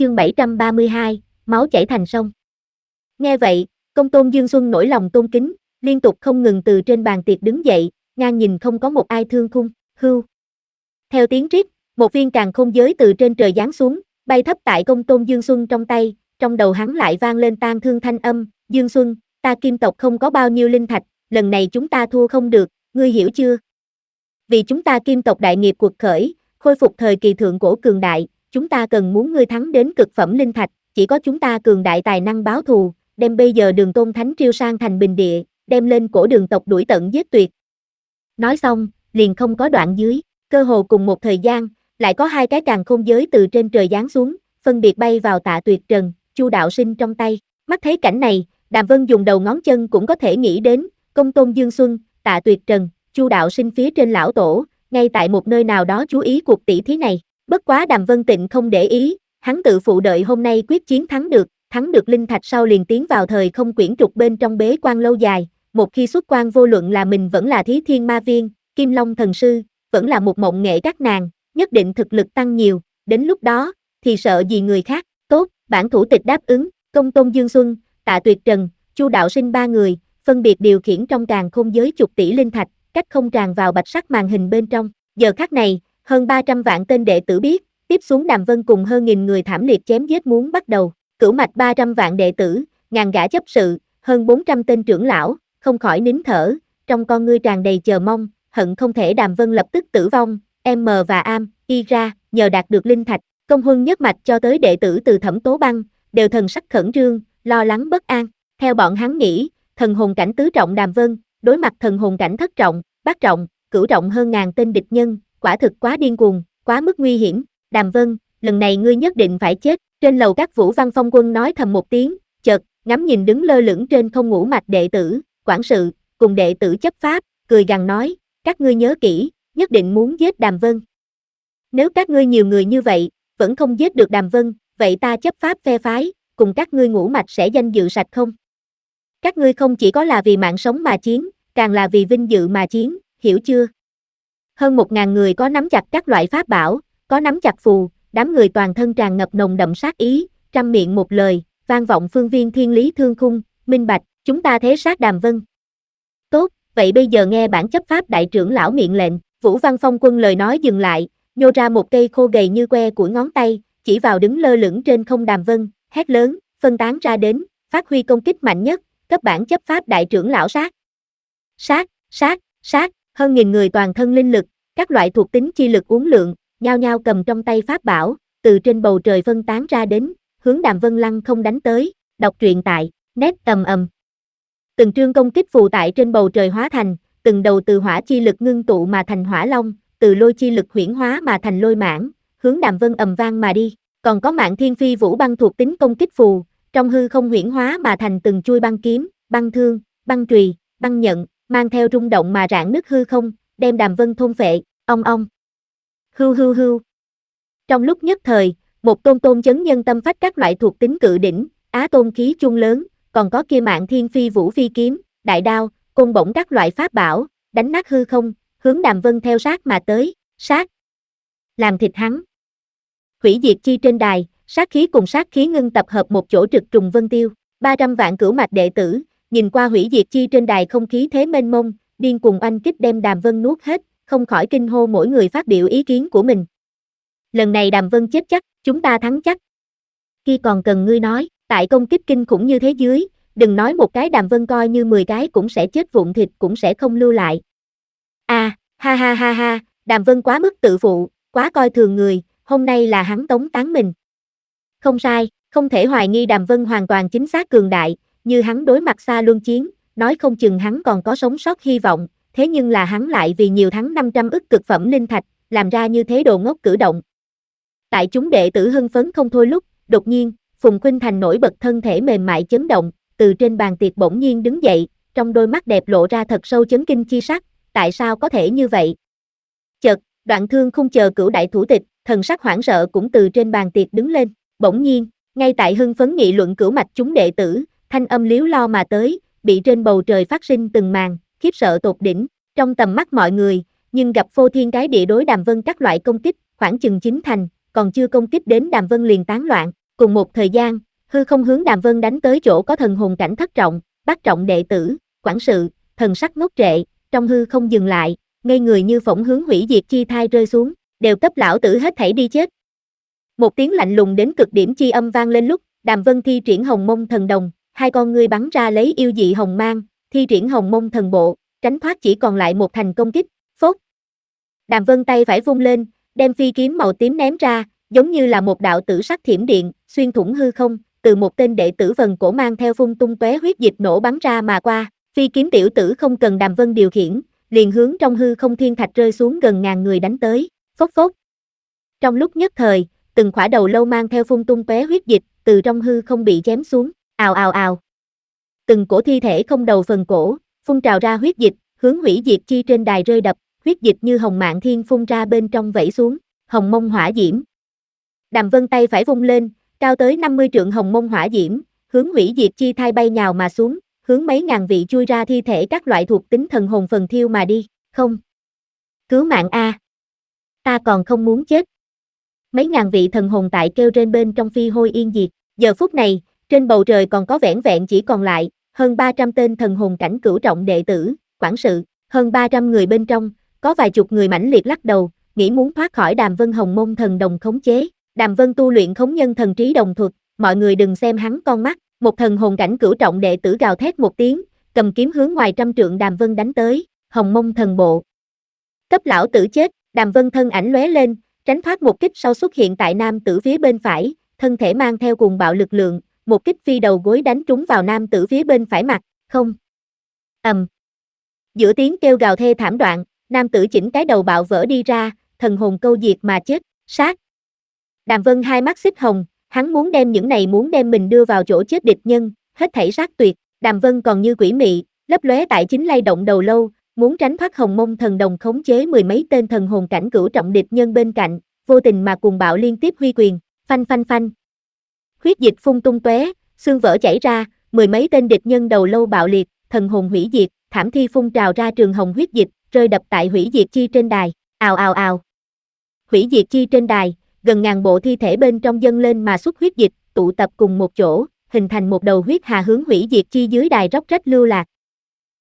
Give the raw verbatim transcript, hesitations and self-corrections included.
chương bảy trăm ba mươi hai, máu chảy thành sông. Nghe vậy, Công Tôn Dương Xuân nổi lòng tôn kính, liên tục không ngừng từ trên bàn tiệc đứng dậy, ngang nhìn không có một ai thương khung, hưu. Theo tiếng rít, một viên càn khôn giới từ trên trời giáng xuống, bay thấp tại Công Tôn Dương Xuân trong tay, trong đầu hắn lại vang lên tang thương thanh âm, Dương Xuân, ta Kim tộc không có bao nhiêu linh thạch, lần này chúng ta thua không được, ngươi hiểu chưa? Vì chúng ta Kim tộc đại nghiệp cuộc khởi, khôi phục thời kỳ thượng cổ cường đại, chúng ta cần muốn ngươi thắng đến cực phẩm linh thạch, chỉ có chúng ta cường đại tài năng báo thù, đem bây giờ Đường Tôn Thánh Triêu sang thành bình địa, đem lên cổ Đường tộc đuổi tận giết tuyệt. Nói xong, liền không có đoạn dưới, cơ hồ cùng một thời gian, lại có hai cái càn khôn giới từ trên trời giáng xuống, phân biệt bay vào Tạ Tuyệt Trần, Chu Đạo Sinh trong tay. Mắt thấy cảnh này, Đàm Vân dùng đầu ngón chân cũng có thể nghĩ đến, Công Tôn Dương Xuân, Tạ Tuyệt Trần, Chu Đạo Sinh phía trên lão tổ, ngay tại một nơi nào đó chú ý cuộc tỷ thí này. Bất quá Đàm Vân Tịnh không để ý, hắn tự phụ đợi hôm nay quyết chiến thắng được, thắng được linh thạch sau liền tiến vào thời không quyển trục bên trong bế quan lâu dài, một khi xuất quan vô luận là mình vẫn là Thí Thiên Ma Viên, Kim Long Thần Sư, vẫn là một mộng nghệ các nàng, nhất định thực lực tăng nhiều, đến lúc đó, thì sợ gì người khác. Tốt, bản thủ tịch đáp ứng, Công Tôn Dương Xuân, Tạ Tuyệt Trần, Chu Đạo Sinh ba người, phân biệt điều khiển trong càn khôn giới chục tỷ linh thạch, cách không tràn vào bạch sắc màn hình bên trong. Giờ khắc này, hơn ba trăm vạn tên đệ tử biết, tiếp xuống Đàm Vân cùng hơn nghìn người thảm liệt chém giết muốn bắt đầu. Cửu mạch ba trăm vạn đệ tử, ngàn gã chấp sự, hơn bốn trăm tên trưởng lão, không khỏi nín thở, trong con ngươi tràn đầy chờ mong, hận không thể Đàm Vân lập tức tử vong. M và Am, Y ra, nhờ đạt được linh thạch, Công Huân nhất mạch cho tới đệ tử từ Thẩm Tố Băng, đều thần sắc khẩn trương, lo lắng bất an. Theo bọn hắn nghĩ, thần hồn cảnh tứ trọng Đàm Vân, đối mặt thần hồn cảnh thất trọng, bát trọng, cửu trọng hơn ngàn tên địch nhân, quả thực quá điên cuồng, quá mức nguy hiểm. Đàm Vân, lần này ngươi nhất định phải chết. Trên lầu các Vũ Văn Phong quân nói thầm một tiếng, chợt ngắm nhìn đứng lơ lửng trên không ngũ mạch đệ tử, quản sự, cùng đệ tử chấp pháp, cười gằn nói, các ngươi nhớ kỹ, nhất định muốn giết Đàm Vân. Nếu các ngươi nhiều người như vậy, vẫn không giết được Đàm Vân, vậy ta chấp pháp phe phái, cùng các ngươi ngũ mạch sẽ danh dự sạch không? Các ngươi không chỉ có là vì mạng sống mà chiến, càng là vì vinh dự mà chiến, hiểu chưa? Hơn một ngàn người có nắm chặt các loại pháp bảo, có nắm chặt phù, đám người toàn thân tràn ngập nồng đậm sát ý, trăm miệng một lời, vang vọng phương viên thiên lý thương khung, minh bạch, chúng ta thế sát Đàm Vân. Tốt, vậy bây giờ nghe bản chấp pháp đại trưởng lão miệng lệnh. Vũ Văn Phong quân lời nói dừng lại, nhô ra một cây khô gầy như que của ngón tay, chỉ vào đứng lơ lửng trên không Đàm Vân, hét lớn, phân tán ra đến, phát huy công kích mạnh nhất, cấp bản chấp pháp đại trưởng lão sát. Sát, sát, sát, hơn nghìn người toàn thân linh lực, các loại thuộc tính chi lực uốn lượn, nhao nhao cầm trong tay pháp bảo, từ trên bầu trời phân tán ra đến, hướng Đàm Vân lăng không đánh tới. Đọc truyện tại net ầm ầm. Từng trương công kích phù tại trên bầu trời hóa thành, từng đầu từ hỏa chi lực ngưng tụ mà thành hỏa long, từ lôi chi lực huyễn hóa mà thành lôi mãng, hướng Đàm Vân ầm vang mà đi. Còn có Mạn Thiên Phi Vũ băng thuộc tính công kích phù, trong hư không huyễn hóa mà thành từng chuôi băng kiếm, băng thương, băng chùy, băng nhận, mang theo rung động mà rạn nứt hư không, đem Đàm Vân thôn phệ. Ong ong. Hưu hưu hưu. Trong lúc nhất thời, một tôn tôn chấn nhân tâm phách các loại thuộc tính cự đỉnh, á tôn khí chung lớn, còn có kia Mạn Thiên Phi Vũ phi kiếm, đại đao, côn bổng các loại pháp bảo, đánh nát hư không, hướng Đàm Vân theo sát mà tới, sát. Làm thịt hắn. Hủy diệt chi trên đài, sát khí cùng sát khí ngưng tập hợp một chỗ trực trùng vân tiêu, ba trăm vạn cửu mạch đệ tử, nhìn qua hủy diệt chi trên đài không khí thế mênh mông, điên cùng oanh kích đem Đàm Vân nuốt hết, không khỏi kinh hô mỗi người phát biểu ý kiến của mình. Lần này Đàm Vân chết chắc, chúng ta thắng chắc. Khi còn cần ngươi nói, tại công kích kinh khủng như thế dưới, đừng nói một cái Đàm Vân coi như mười cái cũng sẽ chết vụn thịt cũng sẽ không lưu lại. À, ha ha ha ha, Đàm Vân quá mức tự phụ, quá coi thường người, hôm nay là hắn tống tán mình. Không sai, không thể hoài nghi Đàm Vân hoàn toàn chính xác cường đại, như hắn đối mặt xa luân chiến, nói không chừng hắn còn có sống sót hy vọng, thế nhưng là hắn lại vì nhiều thắng năm trăm ức cực phẩm linh thạch, làm ra như thế đồ ngốc cử động. Tại chúng đệ tử hưng phấn không thôi lúc, đột nhiên, Phùng Khuynh Thành nổi bật thân thể mềm mại chấn động, từ trên bàn tiệc bỗng nhiên đứng dậy, trong đôi mắt đẹp lộ ra thật sâu chấn kinh chi sắc, tại sao có thể như vậy? Chợt, Đoạn Thương Khung chờ cửu đại thủ tịch, thần sắc hoảng sợ cũng từ trên bàn tiệc đứng lên, bỗng nhiên, ngay tại hưng phấn nghị luận cửu mạch chúng đệ tử, thanh âm líu lo mà tới, bị trên bầu trời phát sinh từng màn, khiếp sợ tột đỉnh, trong tầm mắt mọi người, nhưng gặp phô thiên cái địa đối Đàm Vân các loại công kích, khoảng chừng chín thành, còn chưa công kích đến Đàm Vân liền tán loạn, Cùng một thời gian, hư không hướng Đàm Vân đánh tới chỗ có thần hồn cảnh thất trọng, bát trọng đệ tử, quản sự, thần sắc ngốc trệ, trong hư không dừng lại, ngây người như phỏng hướng hủy diệt chi thai rơi xuống, đều cấp lão tử hết thảy đi chết. Một tiếng lạnh lùng đến cực điểm chi âm vang lên lúc, Đàm Vân thi triển Hồng Mông Thần Đồng, hai con ngươi bắn ra lấy yêu dị hồng mang, thi triển Hồng Mông Thần Bộ, tránh thoát chỉ còn lại một thành công kích, phốt. Đàm Vân tay phải vung lên, đem phi kiếm màu tím ném ra, giống như là một đạo tử sắc thiểm điện, xuyên thủng hư không, từ một tên đệ tử vần cổ mang theo phun tung tóe huyết dịch nổ bắn ra mà qua, phi kiếm tiểu tử không cần Đàm Vân điều khiển, liền hướng trong hư không thiên thạch rơi xuống gần ngàn người đánh tới, phốc phốc. Trong lúc nhất thời, từng khỏa đầu lâu mang theo phun tung tóe huyết dịch, từ trong hư không bị chém xuống, ào ào ào. Từng cổ thi thể không đầu phần cổ, phun trào ra huyết dịch, hướng hủy diệt chi trên đài rơi đập, huyết dịch như hồng mạn thiên phun ra bên trong vẩy xuống, hồng mông hỏa diễm. Đàm Vân tay phải vung lên, cao tới năm mươi trượng hồng mông hỏa diễm, hướng hủy diệt chi thai bay nhào mà xuống, hướng mấy ngàn vị chui ra thi thể các loại thuộc tính thần hồn phần thiêu mà đi, không. Cứu mạng a. Ta còn không muốn chết. Mấy ngàn vị thần hồn tại kêu trên bên trong phi hôi yên diệt, giờ phút này, trên bầu trời còn có vẻn vẹn chỉ còn lại, hơn ba trăm tên thần hồn cảnh cửu trọng đệ tử, quản sự, hơn ba trăm người bên trong, có vài chục người mãnh liệt lắc đầu, nghĩ muốn thoát khỏi Đàm Vân Hồng Mông Thần Đồng khống chế. Đàm Vân tu luyện khống nhân thần trí đồng thuật, mọi người đừng xem hắn con mắt, một thần hồn cảnh cửu trọng đệ tử gào thét một tiếng, cầm kiếm hướng ngoài trăm trượng Đàm Vân đánh tới, Hồng Mông Thần Bộ. Cấp lão tử chết, Đàm Vân thân ảnh lóe lên, tránh thoát một kích sau xuất hiện tại nam tử phía bên phải, thân thể mang theo cuồng bạo lực lượng, một kích phi đầu gối đánh trúng vào nam tử phía bên phải mặt, không. Ầm. Um. Giữa tiếng kêu gào thê thảm đoạn, nam tử chỉnh cái đầu bạo vỡ đi ra, thần hồn câu diệt mà chết, sát. Đàm Vân hai mắt xích hồng, hắn muốn đem những này muốn đem mình đưa vào chỗ chết địch nhân, hết thảy sát tuyệt, Đàm Vân còn như quỷ mị, lấp lóe tại chính lay động đầu lâu, muốn tránh thoát Hồng Mông Thần Đồng khống chế mười mấy tên thần hồn cảnh cửu trọng địch nhân bên cạnh, vô tình mà cuồng bạo liên tiếp huy quyền, phanh phanh phanh. Huyết dịch phun tung tóe, xương vỡ chảy ra, mười mấy tên địch nhân đầu lâu bạo liệt, thần hồn hủy diệt, thảm thi phun trào ra trường hồng huyết dịch, rơi đập tại hủy diệt chi trên đài, ào ào ào. Hủy diệt chi trên đài, gần ngàn bộ thi thể bên trong dâng lên mà xuất huyết dịch, tụ tập cùng một chỗ, hình thành một đầu huyết hà hướng hủy diệt chi dưới đài róc rách lưu lạc.